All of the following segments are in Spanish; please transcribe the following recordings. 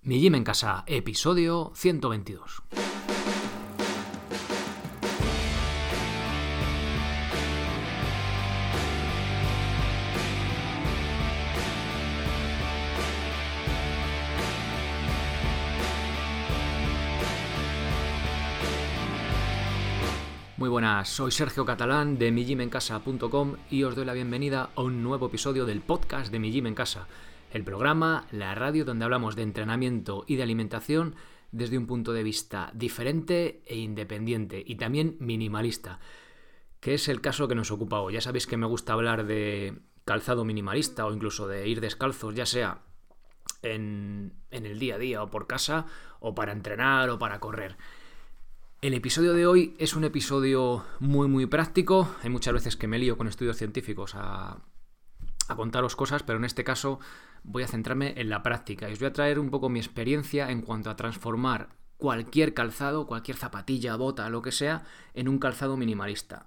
Mi Gym en Casa, episodio 122. Muy buenas, soy Sergio Catalán de migymencasa.com y os doy la bienvenida a un nuevo episodio del podcast de Mi Gym en Casa, el programa, la radio donde hablamos de entrenamiento y de alimentación desde un punto de vista diferente e independiente y también minimalista, que es el caso que nos ocupa hoy. Ya sabéis que me gusta hablar de calzado minimalista o incluso de ir descalzos, ya sea en el día a día o por casa o para entrenar o para correr. El episodio de hoy es un episodio muy práctico. Hay muchas veces que me lío con estudios científicos a contaros cosas, pero en este caso voy a centrarme en la práctica y os voy a traer un poco mi experiencia en cuanto a transformar cualquier calzado, cualquier zapatilla, bota, lo que sea, en un calzado minimalista.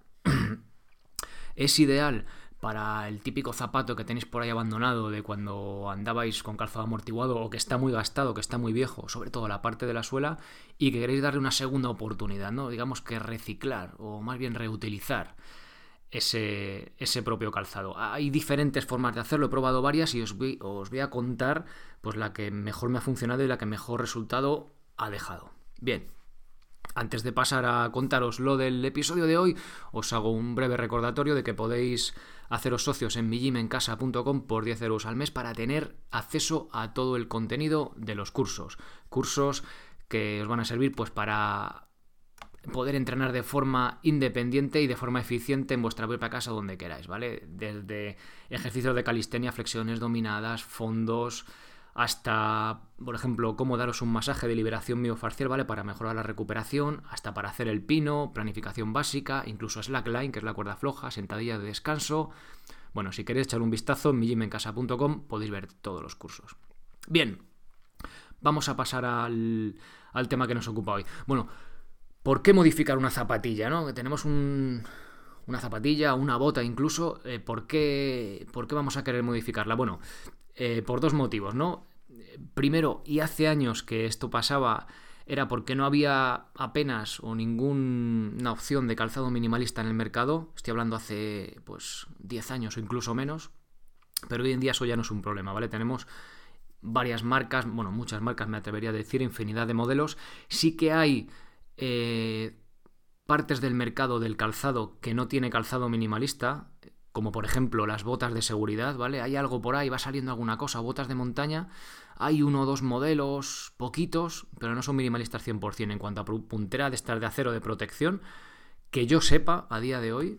Es ideal para el típico zapato que tenéis por ahí abandonado de cuando andabais con calzado amortiguado o que está muy gastado, que está muy viejo, sobre todo la parte de la suela, y que queréis darle una segunda oportunidad, ¿no? Digamos que reciclar o más bien reutilizar ese propio calzado. Hay diferentes formas de hacerlo, he probado varias y os voy a contar pues la que mejor me ha funcionado y la que mejor resultado ha dejado. Bien. Antes de pasar a contaros lo del episodio de hoy, os hago un breve recordatorio de que podéis haceros socios en migymencasa.com por 10 euros al mes para tener acceso a todo el contenido de los cursos. Cursos que os van a servir pues para poder entrenar de forma independiente y de forma eficiente en vuestra propia casa donde queráis, ¿vale? Desde ejercicios de calistenia, flexiones dominadas, fondos, hasta, por ejemplo, cómo daros un masaje de liberación miofascial, ¿vale? Para mejorar la recuperación, hasta para hacer el pino, planificación básica, incluso slackline, que es la cuerda floja, sentadilla de descanso. Bueno, si queréis echar un vistazo en migymencasa.com podéis ver todos los cursos. Bien, vamos a pasar al tema que nos ocupa hoy. Bueno, ¿por qué modificar una zapatilla, no? Que tenemos una zapatilla, una bota incluso, ¿por qué vamos a querer modificarla? Bueno, por dos motivos, ¿no? Primero, y hace años que esto pasaba, era porque no había apenas o ninguna opción de calzado minimalista en el mercado. Estoy hablando hace, pues, 10 años o incluso menos. Pero hoy en día eso ya no es un problema, ¿vale? Tenemos varias marcas, bueno, muchas marcas me atrevería a decir, infinidad de modelos. Sí que hay partes del mercado del calzado que no tiene calzado minimalista, como por ejemplo las botas de seguridad, ¿vale? Hay algo por ahí, va saliendo alguna cosa, botas de montaña, hay uno o dos modelos, poquitos, pero no son minimalistas 100% en cuanto a puntera de estas de acero de protección, que yo sepa a día de hoy,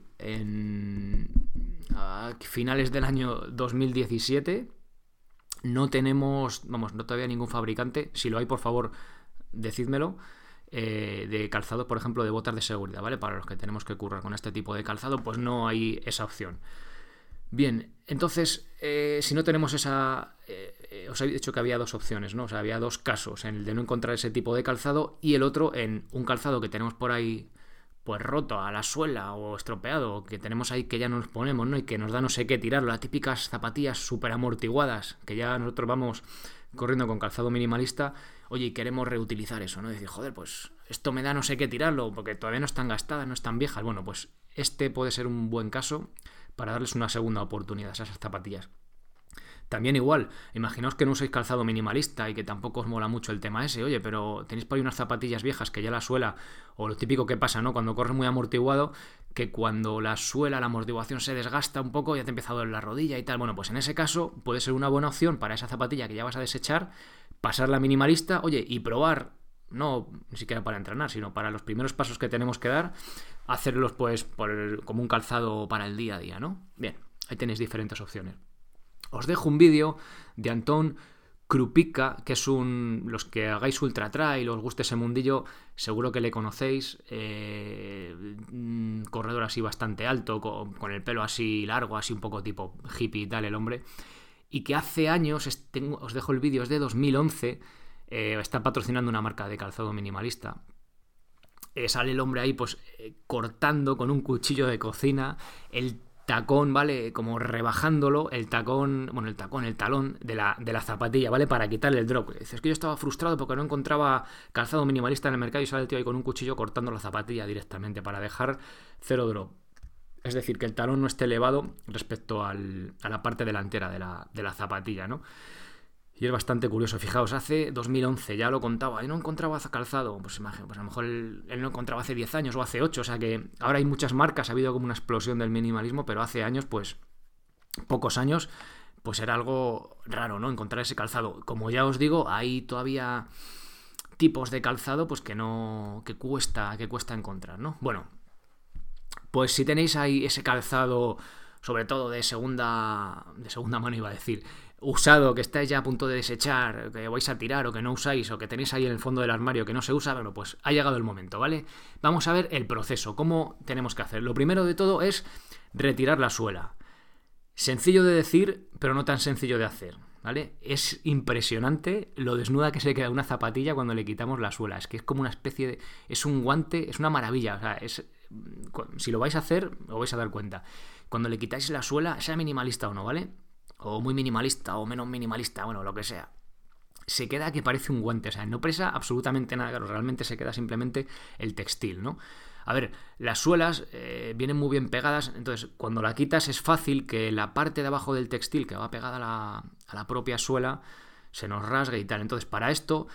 a finales del año 2017, no tenemos, no todavía ningún fabricante, si lo hay por favor decídmelo, de calzado, por ejemplo, de botas de seguridad, ¿vale? Para los que tenemos que currar con este tipo de calzado, pues no hay esa opción. Bien, entonces, si no tenemos esa... os he dicho que había dos opciones, ¿no? O sea, había dos casos, en el de no encontrar ese tipo de calzado y el otro en un calzado que tenemos por ahí pues roto a la suela o estropeado, que tenemos ahí que ya nos ponemos, ¿no? Y que nos da no sé qué tirarlo, las típicas zapatillas súper amortiguadas, que ya nosotros vamos corriendo con calzado minimalista, oye, y queremos reutilizar eso, ¿no? Decir, joder, pues esto me da no sé qué tirarlo, porque todavía no están gastadas, no están viejas. Bueno, pues este puede ser un buen caso para darles una segunda oportunidad a esas zapatillas. También igual, imaginaos que no usáis calzado minimalista y que tampoco os mola mucho el tema ese, oye, pero tenéis por ahí unas zapatillas viejas que ya la suela, o lo típico que pasa, ¿no? Cuando corres muy amortiguado, que cuando la suela, la amortiguación se desgasta un poco, ya te empieza a doler la rodilla y tal. Bueno, pues en ese caso puede ser una buena opción para esa zapatilla que ya vas a desechar, pasarla minimalista, oye, y probar, no ni siquiera para entrenar, sino para los primeros pasos que tenemos que dar, hacerlos pues como un calzado para el día a día, ¿no? Bien, ahí tenéis diferentes opciones. Os dejo un vídeo de Antón Krupicka, que es los que hagáis ultra trail o os guste ese mundillo, seguro que le conocéis, corredor así bastante alto, con el pelo así largo, así un poco tipo hippie y tal el hombre, y que hace años, os dejo el vídeo, es de 2011, está patrocinando una marca de calzado minimalista. Sale el hombre ahí pues cortando con un cuchillo de cocina el tacón, ¿vale? Como rebajándolo, el talón de la zapatilla, ¿vale? Para quitarle el drop. Dices que yo estaba frustrado porque no encontraba calzado minimalista en el mercado y sale el tío ahí con un cuchillo cortando la zapatilla directamente para dejar cero drop. Es decir, que el talón no esté elevado respecto a la parte delantera de la zapatilla, ¿no? Y es bastante curioso. Fijaos, hace 2011 ya lo contaba y no encontraba calzado. Pues a lo mejor él no encontraba hace 10 años o hace 8. O sea que ahora hay muchas marcas, ha habido como una explosión del minimalismo, pero hace años, pues pocos años, pues era algo raro, ¿no? Encontrar ese calzado. Como ya os digo, hay todavía tipos de calzado pues que cuesta encontrar, ¿no? Bueno, pues si tenéis ahí ese calzado, sobre todo de segunda mano iba a decir, usado, que estáis ya a punto de desechar, que vais a tirar o que no usáis o que tenéis ahí en el fondo del armario que no se usa, bueno, pues ha llegado el momento, ¿vale? Vamos a ver el proceso, cómo tenemos que hacer. Lo primero de todo es retirar la suela. Sencillo de decir, pero no tan sencillo de hacer, ¿vale? Es impresionante lo desnuda que se queda una zapatilla cuando le quitamos la suela. Es que es como una especie de... es un guante, es una maravilla. O sea, si lo vais a hacer, os vais a dar cuenta. Cuando le quitáis la suela, sea minimalista o no, ¿vale? O muy minimalista o menos minimalista, bueno, lo que sea. Se queda que parece un guante, o sea, no pesa absolutamente nada, claro, realmente se queda simplemente el textil, ¿no? A ver, las suelas vienen muy bien pegadas, entonces cuando la quitas es fácil que la parte de abajo del textil que va pegada a la propia suela se nos rasgue y tal. Entonces para esto,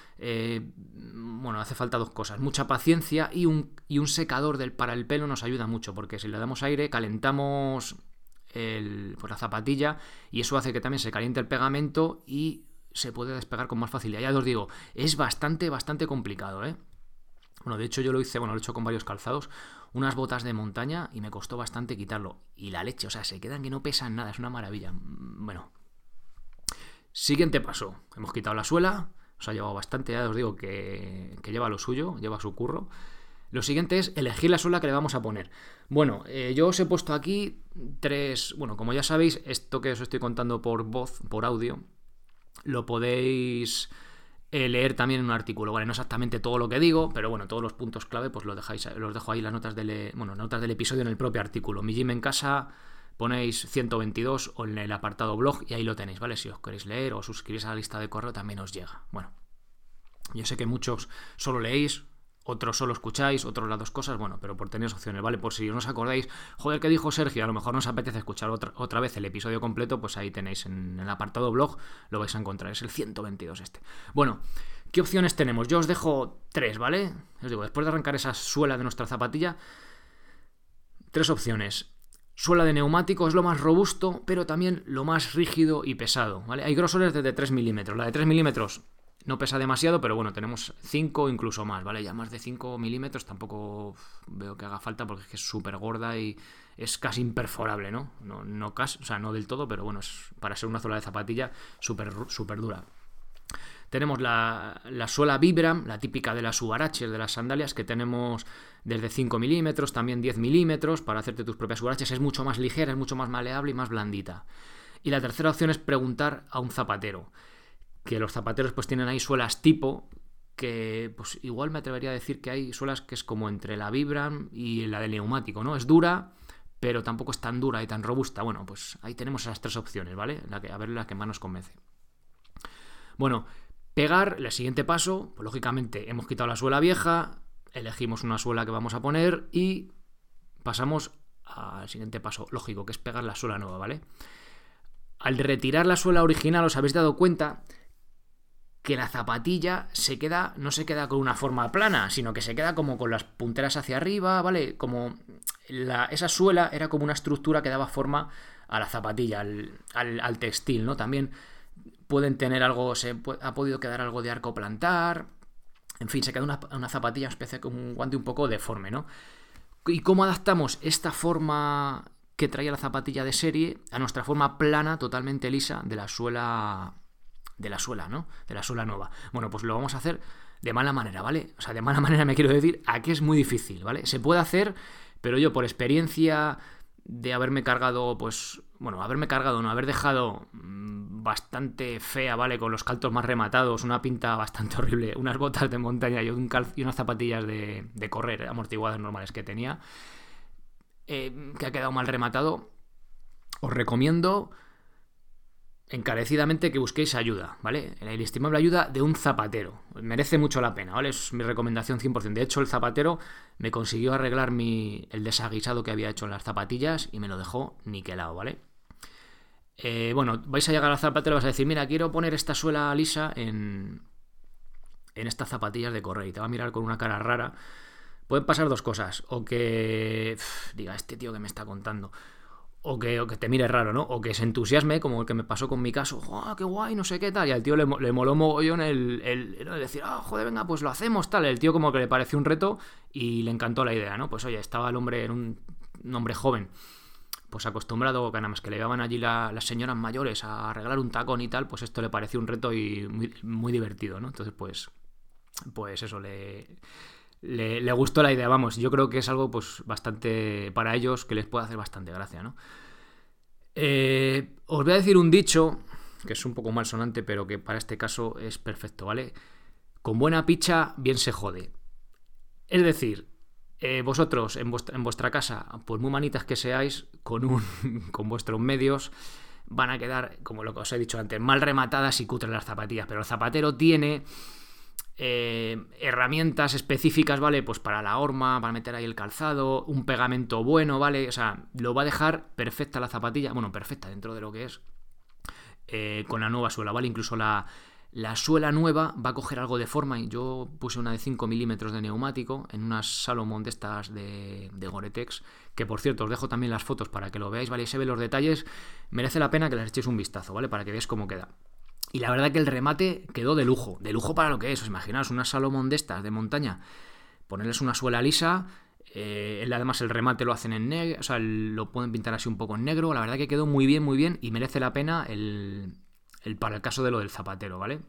hace falta dos cosas, mucha paciencia y un secador para el pelo nos ayuda mucho, porque si le damos aire calentamos la zapatilla y eso hace que también se caliente el pegamento y se puede despegar con más facilidad. Ya os digo, es bastante complicado, ¿eh? Bueno, de hecho yo lo he hecho con varios calzados, unas botas de montaña y me costó bastante quitarlo. Y la leche, o sea, se quedan que no pesan nada, es una maravilla. Bueno, siguiente paso, hemos quitado la suela, os ha llevado bastante, ya os digo que lleva lo suyo, lleva su curro. Lo siguiente es elegir la suela que le vamos a poner. Bueno, yo os he puesto aquí tres... Bueno, como ya sabéis, esto que os estoy contando por voz, por audio, lo podéis leer también en un artículo. Vale, no exactamente todo lo que digo, pero bueno, todos los puntos clave pues los dejo ahí en las notas del episodio en el propio artículo. Mi Gym en Casa, ponéis 122 o en el apartado blog y ahí lo tenéis, ¿vale? Si os queréis leer o suscribís a la lista de correo también os llega. Bueno, yo sé que muchos solo leéis, otros solo escucháis, otros las dos cosas, bueno, pero por tener opciones, ¿vale? Por si no os acordáis, joder, ¿qué dijo Sergio? A lo mejor no os apetece escuchar otra vez el episodio completo, pues ahí tenéis en el apartado blog, lo vais a encontrar, es el 122 este. Bueno, ¿qué opciones tenemos? Yo os dejo tres, ¿vale? Os digo, después de arrancar esa suela de nuestra zapatilla, tres opciones. Suela de neumático es lo más robusto, pero también lo más rígido y pesado, ¿vale? Hay grosores desde 3 milímetros. La de 3 milímetros no pesa demasiado, pero bueno, tenemos 5 incluso más, ¿vale? Ya más de 5 milímetros tampoco veo que haga falta porque es que es súper gorda y es casi imperforable, ¿no? No casi, o sea, no del todo, pero bueno, es para ser una suela de zapatilla súper dura. Tenemos la suela Vibram, la típica de las huaraches, de las sandalias, que tenemos desde 5 milímetros, también 10 milímetros, para hacerte tus propias huaraches. Es mucho más ligera, es mucho más maleable y más blandita. Y la tercera opción es preguntar a un zapatero, que los zapateros pues tienen ahí suelas tipo, que pues igual me atrevería a decir que hay suelas que es como entre la Vibram y la de neumático, ¿no? Es dura, pero tampoco es tan dura y tan robusta. Bueno, pues ahí tenemos esas tres opciones, ¿vale? A ver la que más nos convence. Bueno, pegar, el siguiente paso, pues lógicamente hemos quitado la suela vieja, elegimos una suela que vamos a poner y pasamos al siguiente paso lógico, que es pegar la suela nueva, ¿vale? Al retirar la suela original os habéis dado cuenta que la zapatilla no se queda con una forma plana, sino que se queda como con las punteras hacia arriba, ¿vale? Como esa suela era como una estructura que daba forma a la zapatilla, al textil, ¿no? También pueden tener ha podido quedar algo de arco plantar, en fin, se queda una zapatilla, una especie de un guante un poco deforme, ¿no? ¿Y cómo adaptamos esta forma que traía la zapatilla de serie a nuestra forma plana, totalmente lisa, de la suela, ¿no? De la suela nueva. Bueno, pues lo vamos a hacer de mala manera, ¿vale? O sea, de mala manera me quiero decir a que es muy difícil, ¿vale? Se puede hacer, pero yo por experiencia de haber dejado bastante fea, ¿vale? Con los caltos más rematados, una pinta bastante horrible, unas botas de montaña y unas zapatillas de correr amortiguadas normales que tenía, que ha quedado mal rematado. os recomiendo encarecidamente que busquéis ayuda, ¿vale? La inestimable ayuda de un zapatero. Merece mucho la pena, ¿vale? Es mi recomendación 100%. De hecho, el zapatero me consiguió arreglar el desaguisado que había hecho en las zapatillas y me lo dejó niquelado, ¿vale? Bueno, vais a llegar al zapatero y vas a decir, mira, quiero poner esta suela lisa en estas zapatillas de correr, y te va a mirar con una cara rara. Pueden pasar dos cosas, o que diga, este tío que me está contando, o que te mire raro, ¿no? O que se entusiasme, como el que me pasó con mi caso, ¡oh, qué guay, no sé qué tal! Y al tío le moló mogollón el decir, joder, venga, pues lo hacemos, tal. El tío como que le pareció un reto y le encantó la idea, ¿no? Pues oye, estaba el hombre, en un hombre joven, pues acostumbrado, que nada más que le llevaban allí las señoras mayores a arreglar un tacón y tal, pues esto le pareció un reto y muy, muy divertido, ¿no? Entonces, pues eso, le gustó la idea, vamos. Yo creo que es algo pues bastante para ellos que les puede hacer bastante gracia, ¿no? Os voy a decir un dicho que es un poco malsonante, pero que para este caso es perfecto, ¿vale? Con buena picha, bien se jode. Es decir, vosotros en vuestra casa, pues muy manitas que seáis, con vuestros medios, van a quedar, como lo que os he dicho antes, mal rematadas y cutres las zapatillas. Pero el zapatero tiene herramientas específicas, ¿vale? Pues para la horma, para meter ahí el calzado, un pegamento bueno, ¿vale? O sea, lo va a dejar perfecta la zapatilla, bueno, perfecta dentro de lo que es, con la nueva suela, ¿vale? Incluso la suela nueva va a coger algo de forma. Y yo puse una de 5 milímetros de neumático en unas Salomon de estas de Gore-Tex, que por cierto os dejo también las fotos para que lo veáis, ¿vale? Y se ven los detalles, merece la pena que les echéis un vistazo, ¿vale? Para que veáis cómo queda. Y la verdad que el remate quedó de lujo para lo que es. Os imaginaos una Salomon de estas, de montaña, ponerles una suela lisa, además el remate lo hacen en negro, o sea, lo pueden pintar así un poco en negro. La verdad que quedó muy bien y merece la pena para el caso de lo del zapatero, ¿vale?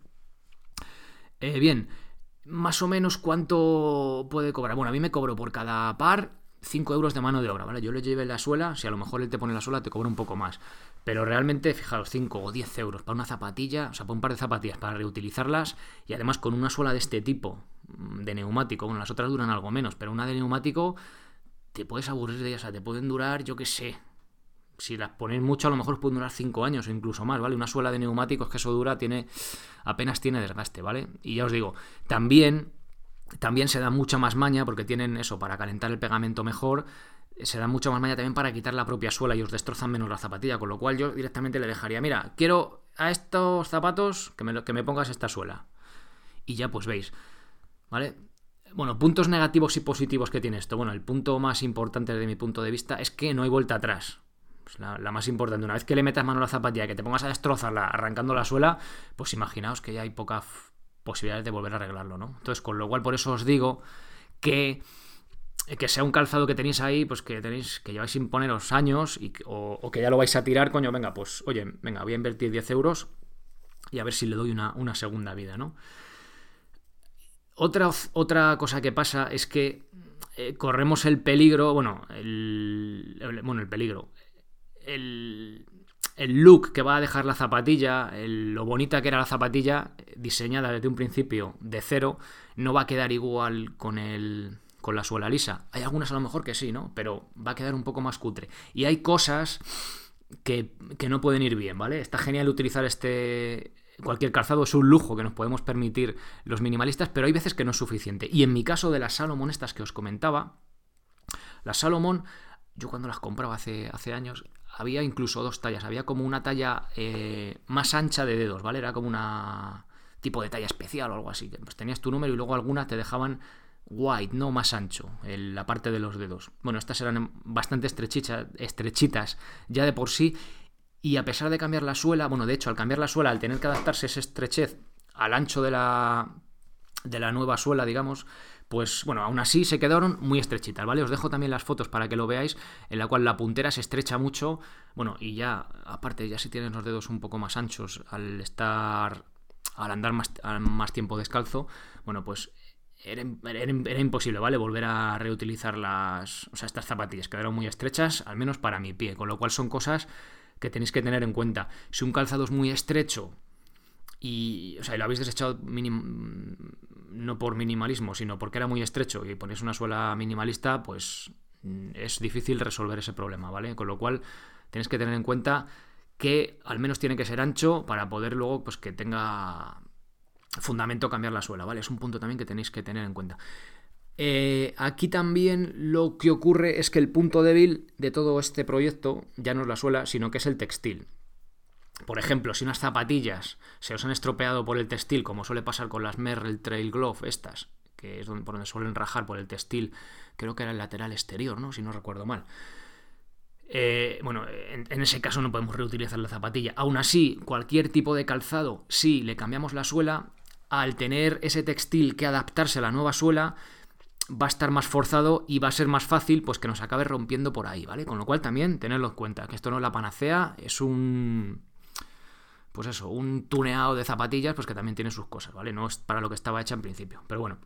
Bien, más o menos cuánto puede cobrar. Bueno, a mí me cobró por cada par 5 euros de mano de obra, ¿vale? Yo le llevé la suela, si a lo mejor él te pone la suela te cobra un poco más. Pero realmente, fijaros, 5 o 10 euros para una zapatilla, o sea, para un par de zapatillas para reutilizarlas, y además con una suela de este tipo, de neumático. Bueno, las otras duran algo menos, pero una de neumático te puedes aburrir de ellas, o sea, te pueden durar, yo qué sé. Si las ponéis mucho, a lo mejor pueden durar 5 años o incluso más, ¿vale? Una suela de neumáticos que eso dura, apenas tiene desgaste, ¿vale? Y ya os digo, también se da mucha más maña, porque tienen eso, para calentar el pegamento mejor, se da mucha más maña también para quitar la propia suela y os destrozan menos la zapatilla, con lo cual yo directamente le dejaría, mira, quiero a estos zapatos que me pongas esta suela. Y ya pues veis, ¿vale? Bueno, puntos negativos y positivos que tiene esto. Bueno, el punto más importante desde mi punto de vista es que no hay vuelta atrás. Pues la más importante, una vez que le metas mano a la zapatilla, que te pongas a destrozarla arrancando la suela, pues imaginaos que ya hay pocas posibilidades de volver a arreglarlo, ¿no? Entonces, con lo cual, por eso os digo que sea un calzado que tenéis ahí, pues que lleváis sin poneros años o que ya lo vais a tirar, coño, venga, pues oye, venga, voy a invertir 10 euros y a ver si le doy una segunda vida, ¿no? Otra cosa que pasa es que corremos el peligro, el peligro, el look que va a dejar la zapatilla, lo bonita que era la zapatilla, diseñada desde un principio de cero, no va a quedar igual con la suela lisa. Hay algunas a lo mejor que sí, ¿no? Pero va a quedar un poco más cutre. Y hay cosas que no pueden ir bien, ¿vale? Está genial utilizar cualquier calzado, es un lujo que nos podemos permitir los minimalistas, pero hay veces que no es suficiente. Y en mi caso de las Salomon estas que os comentaba, las Salomon, yo cuando las compraba hace años, había incluso dos tallas. Había como una talla más ancha de dedos, ¿vale? Era como una tipo de talla especial o algo así. Pues tenías tu número y luego algunas te dejaban wide, no más ancho, la parte de los dedos. Bueno, estas eran bastante estrechitas ya de por sí, y a pesar de cambiar la suela, bueno, de hecho, al cambiar la suela, al tener que adaptarse esa estrechez al ancho de la nueva suela, digamos, pues bueno, aún así se quedaron muy estrechitas, ¿vale? Os dejo también las fotos para que lo veáis, en la cual la puntera se estrecha mucho, bueno, y ya, aparte, ya si tienes los dedos un poco más anchos al andar más tiempo descalzo, bueno, pues era imposible, ¿vale? Volver a reutilizar estas zapatillas, quedaron muy estrechas, al menos para mi pie, con lo cual son cosas que tenéis que tener en cuenta. Si un calzado es muy estrecho y lo habéis desechado no por minimalismo, sino porque era muy estrecho y ponéis una suela minimalista, pues es difícil resolver ese problema, ¿vale? Con lo cual tenéis que tener en cuenta que al menos tiene que ser ancho para poder luego pues que tenga fundamento cambiar la suela, ¿vale? Es un punto también que tenéis que tener en cuenta. Aquí también lo que ocurre es que el punto débil de todo este proyecto ya no es la suela, sino que es el textil. Por ejemplo, si unas zapatillas se os han estropeado por el textil, como suele pasar con las Merrell Trail Glove estas, que es por donde suelen rajar por el textil, creo que era el lateral exterior, ¿no? Si no recuerdo mal. En ese caso no podemos reutilizar la zapatilla. Aún así, cualquier tipo de calzado, si le cambiamos la suela, al tener ese textil que adaptarse a la nueva suela, va a estar más forzado y va a ser más fácil pues que nos acabe rompiendo por ahí, ¿vale? Con lo cual también tenedlo en cuenta, que esto no es la panacea, es un tuneado de zapatillas pues que también tiene sus cosas, ¿vale? No es para lo que estaba hecha en principio, pero bueno.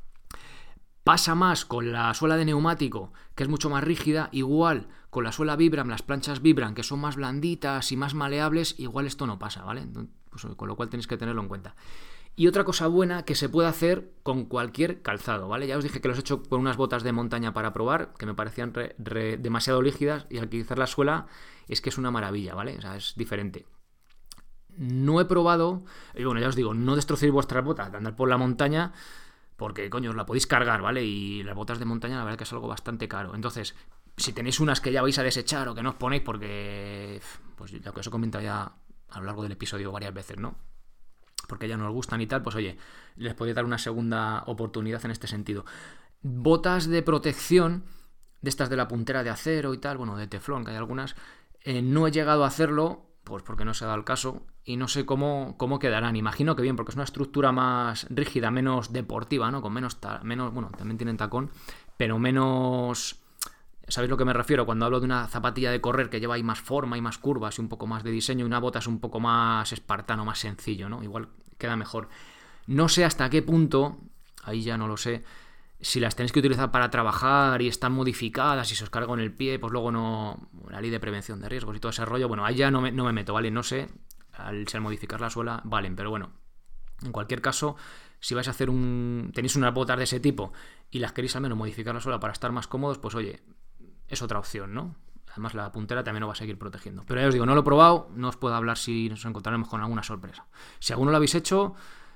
Pasa más con la suela de neumático, que es mucho más rígida, igual con la suela Vibram, las planchas Vibram, que son más blanditas y más maleables, igual esto no pasa, ¿vale? Pues, con lo cual tenéis que tenerlo en cuenta. Y otra cosa buena que se puede hacer con cualquier calzado, ¿vale? Ya os dije que los he hecho con unas botas de montaña para probar, que me parecían demasiado rígidas, y al utilizar la suela es que es una maravilla, ¿vale? O sea, es diferente. No he probado, y bueno, ya os digo, no destrocéis vuestras botas de andar por la montaña, porque, coño, os la podéis cargar, ¿vale? Y las botas de montaña la verdad que es algo bastante caro. Entonces, si tenéis unas que ya vais a desechar o que no os ponéis porque, pues lo que os he comentado ya a lo largo del episodio varias veces, ¿no? Porque ya no os gustan y tal, pues oye, les podéis dar una segunda oportunidad en este sentido. Botas de protección, de estas de la puntera de acero y tal, bueno, de teflón, que hay algunas, no he llegado a hacerlo, pues porque no se ha dado el caso, y no sé cómo quedarán. Imagino que bien, porque es una estructura más rígida, menos deportiva, ¿no? Con menos, bueno, también tienen tacón, pero menos... ¿Sabéis lo que me refiero? Cuando hablo de una zapatilla de correr que lleva ahí más forma y más curvas y un poco más de diseño, y una bota es un poco más espartano, más sencillo, ¿no? Igual queda mejor. No sé hasta qué punto, ahí ya no lo sé, si las tenéis que utilizar para trabajar y están modificadas y se os carga en el pie, pues luego no... La ley de prevención de riesgos y todo ese rollo, bueno, ahí ya no me meto, ¿vale? No sé, al modificar la suela, valen, pero bueno, en cualquier caso, si vais a hacer tenéis unas botas de ese tipo y las queréis al menos modificar la suela para estar más cómodos, pues oye, es otra opción, ¿no? Además la puntera también os va a seguir protegiendo. Pero ya os digo, no lo he probado, no os puedo hablar si nos encontraremos con alguna sorpresa. Si alguno lo habéis hecho,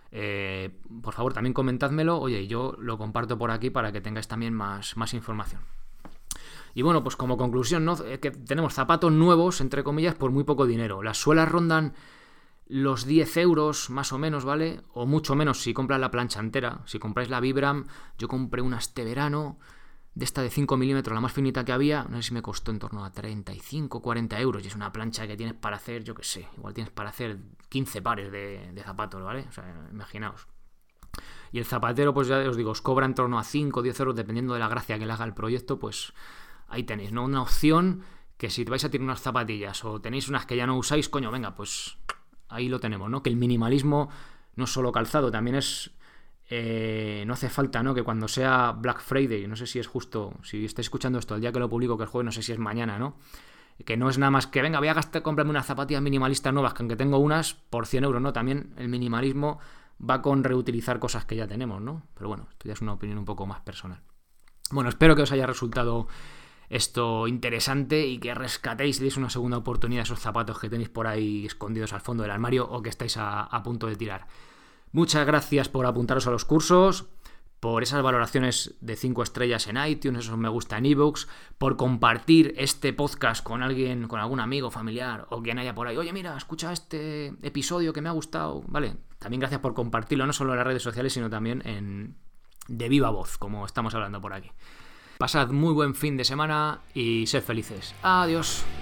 por favor también comentádmelo, oye, yo lo comparto por aquí para que tengáis también más información. Y bueno, pues como conclusión, ¿no? Que tenemos zapatos nuevos, entre comillas, por muy poco dinero. Las suelas rondan los 10 euros más o menos, ¿vale? O mucho menos si compras la plancha entera. Si compráis la Vibram, yo compré una este verano, de esta de 5 milímetros, la más finita que había, no sé si me costó en torno a 35, 40 euros. Y es una plancha que tienes para hacer, yo qué sé, igual tienes para hacer 15 pares de zapatos, ¿vale? O sea, imaginaos. Y el zapatero, pues ya os digo, os cobra en torno a 5 o 10 euros, dependiendo de la gracia que le haga el proyecto, pues ahí tenéis, ¿no? Una opción que si vais a tirar unas zapatillas o tenéis unas que ya no usáis, coño, venga, pues ahí lo tenemos, ¿no? Que el minimalismo no es solo calzado, también es... no hace falta, ¿no? Que cuando sea Black Friday, no sé si es justo, si estáis escuchando esto el día que lo publico, que el jueves, no sé si es mañana, ¿no? Que no es nada más que, venga, voy a comprarme unas zapatillas minimalistas nuevas, que aunque tengo unas por 100 euros, ¿no? También el minimalismo va con reutilizar cosas que ya tenemos, ¿no? Pero bueno, esto ya es una opinión un poco más personal. Bueno, espero que os haya resultado esto interesante y que rescatéis y deis una segunda oportunidad a esos zapatos que tenéis por ahí escondidos al fondo del armario o que estáis a punto de tirar. Muchas gracias por apuntaros a los cursos, por esas valoraciones de 5 estrellas en iTunes, esos me gusta en iVoox, por compartir este podcast con alguien, con algún amigo, familiar o quien haya por ahí. Oye, mira, escucha este episodio que me ha gustado, ¿vale? También gracias por compartirlo, no solo en las redes sociales, sino también de viva voz, como estamos hablando por aquí. Pasad muy buen fin de semana y sed felices. Adiós.